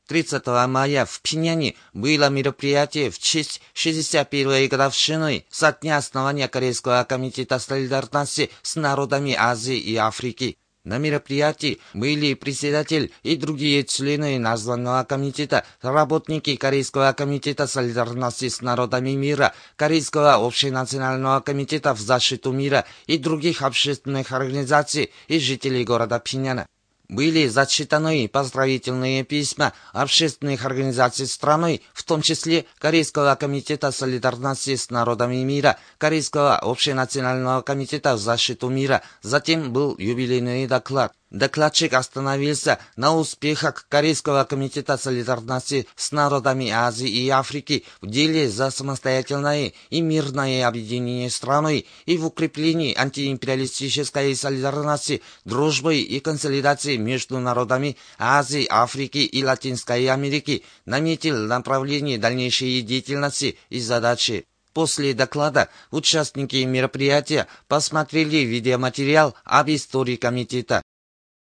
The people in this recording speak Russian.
30 мая в Пхеньяне было мероприятие в честь 61-й годовщины со дня основания Корейского комитета солидарности с народами Азии и Африки. На мероприятии были председатель и другие члены названного комитета, работники Корейского комитета солидарности с народами мира, Корейского общенационального комитета в защиту мира и других общественных организаций и жителей города Пхеньяна. Были зачитаны поздравительные письма общественных организаций страны, в том числе Корейского комитета солидарности с народами мира, Корейского общенационального комитета в защиту мира. Затем был юбилейный доклад. Докладчик остановился на успехах Корейского комитета солидарности с народами Азии и Африки в деле за самостоятельное и мирное объединение страны и в укреплении антиимпериалистической солидарности, дружбы и консолидации между народами Азии, Африки и Латинской Америки, наметил направление дальнейшей деятельности и задачи. После доклада участники мероприятия посмотрели видеоматериал об истории комитета.